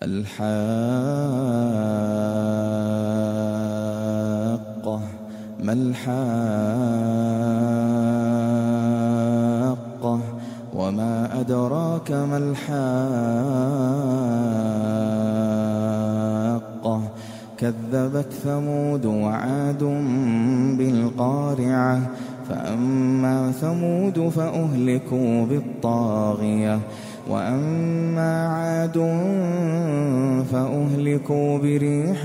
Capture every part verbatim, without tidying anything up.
الحاقة ما الحاقة وما أدراك ما الحاقة كذبت ثمود وعاد بالقارعة فأما ثمود فأهلكوا بالطاغية وأما عاد فأهلكوا بريح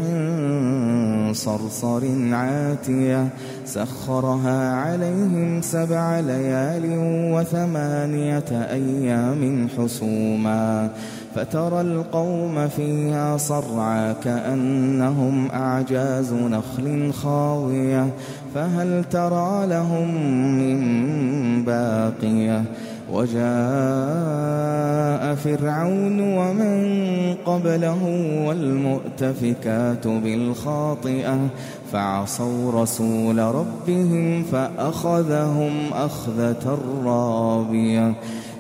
صرصر عاتية سخرها عليهم سبع ليال وثمانية أيام حسوما فترى القوم فيها صرعى كأنهم أعجاز نخل خاوية فهل ترى لهم من باقية وجاء فرعون ومن قبله والمؤتفكات بالخاطئة فعصوا رسول ربهم فأخذهم أخذة رابية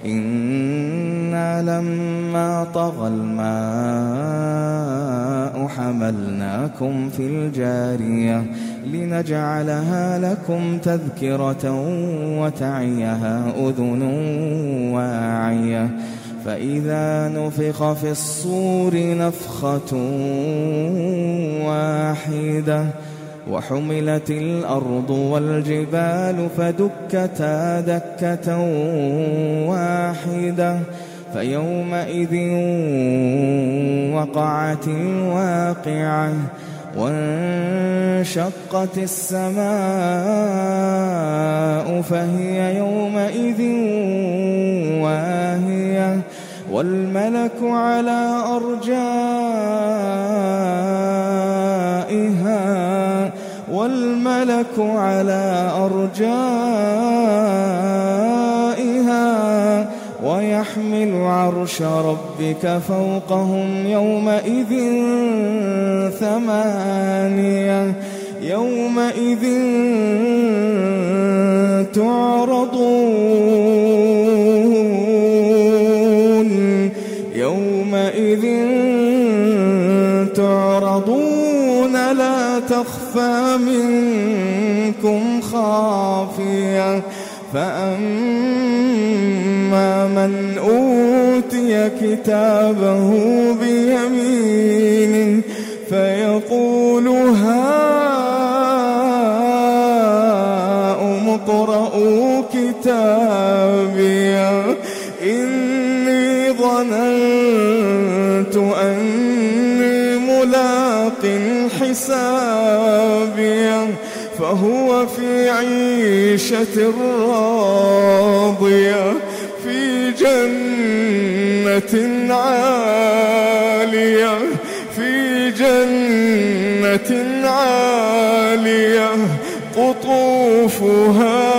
إنا لما طغى الماء حملناكم في الجارية لنجعلها لكم تذكرة وتعيها أذن واعية فإذا نفخ في الصور نفخة واحدة وحملت الأرض والجبال فدكتا دكة واحدة فيومئذ وقعت الواقعة وانشقت السماء فهي يومئذ واهية والملك على أرجائها والملك على أرجائها ويحمل عرش ربك فوقهم يومئذ ثمانية يومئذ تعرضون يومئذ تعرضون لا تخفى منكم خافية فأما من أوتي كتابه بيمينه فيقول هاؤم اقرءوا كتابيه إني ظننت أني ملاق حسابيه فهو في عيشة راضية في جنة عالية في جنة عالية قطوفها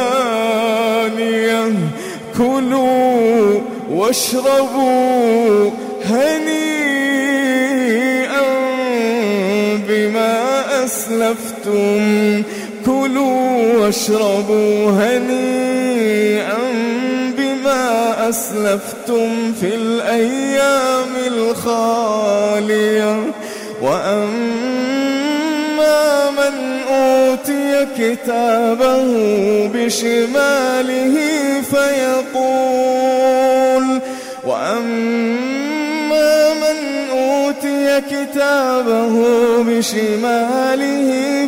دانية كلوا واشربوا هنيئا بما أسلفتم كلوا واشربوا هنيئا بما أسلفتم في الأيام الخالية وأما من أوتي كتابه بشماله فيقول وأما من أوتي كتابه بشماله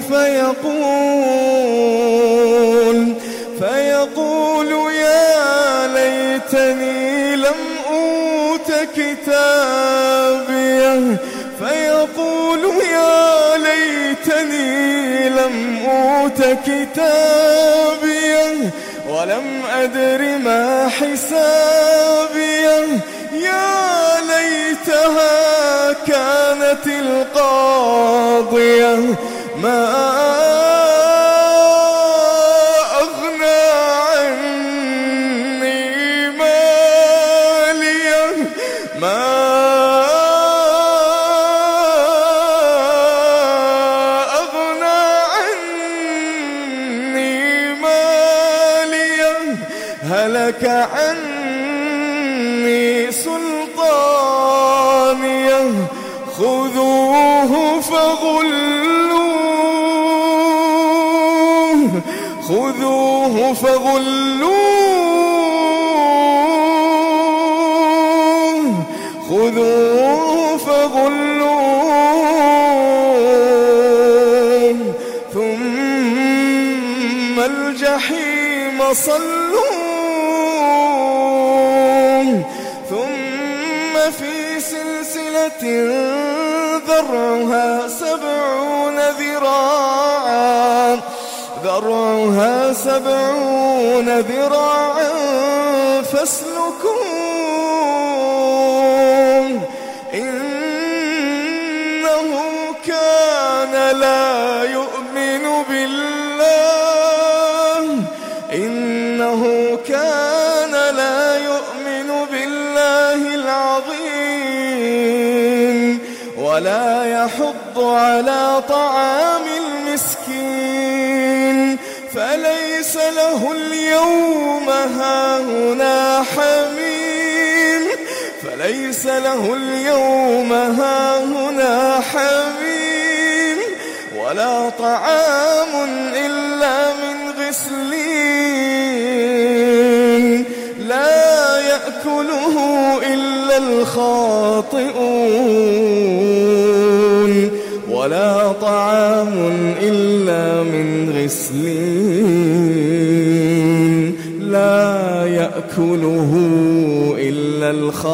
فيقول فيقول يا ليتني لم أوت كتابيه فيقول يا ليتني لم أوت كتابيه ولم أدر ما حسابيه يا ليتها كانت القاضية ما أغنى عني ماليه ما أغنى عني ماليه هلك عني سلطانيه فغلوه خذوه فغلوه ثم الجحيم صلوه ثم في سلسلة ذرعها سبعون ذراعا ذرعها سبعون ذراعا فاسلكوه إنه كان لا يؤمن بالله إنه كان لا يؤمن بالله العظيم ولا يحض على طعام المسكين فليس له اليوم هاهنا حميم فليس له اليوم هاهنا حميم ولا طعام إلا من غسلين لا يأكله إلا الخاطئون ولا طعام إلا من غسلين لا يأكله إلا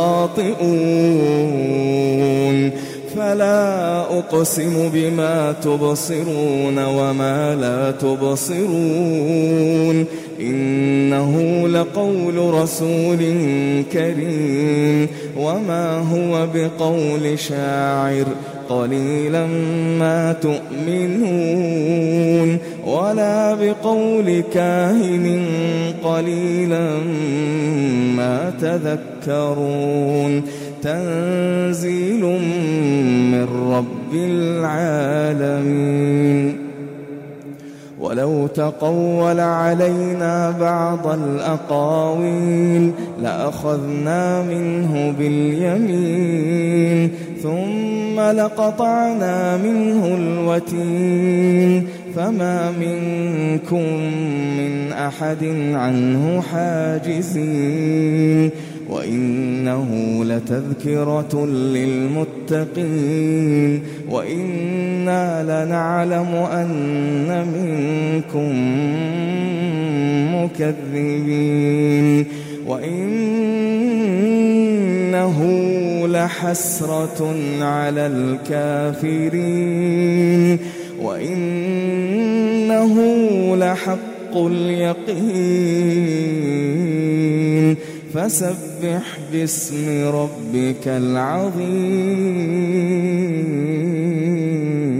الخاطئون فلا أقسم بما تبصرون وما لا تبصرون إنه لقول رسول كريم وما هو بقول شاعر قليلا ما تؤمنون ولا بقول كاهن قليلا ما تذكرون تنزيل من رب العالمين ولو تقول علينا بعض الأقاويل لأخذنا منه باليمين ثم لقطعنا منه الوتين فما منكم من أحد عنه حاجزين وإنه لتذكرة للمتقين وإنا لنعلم أن منكم مكذبين وإنه لحسرة على الكافرين وإنه لحق اليقين فسبح باسم ربك العظيم.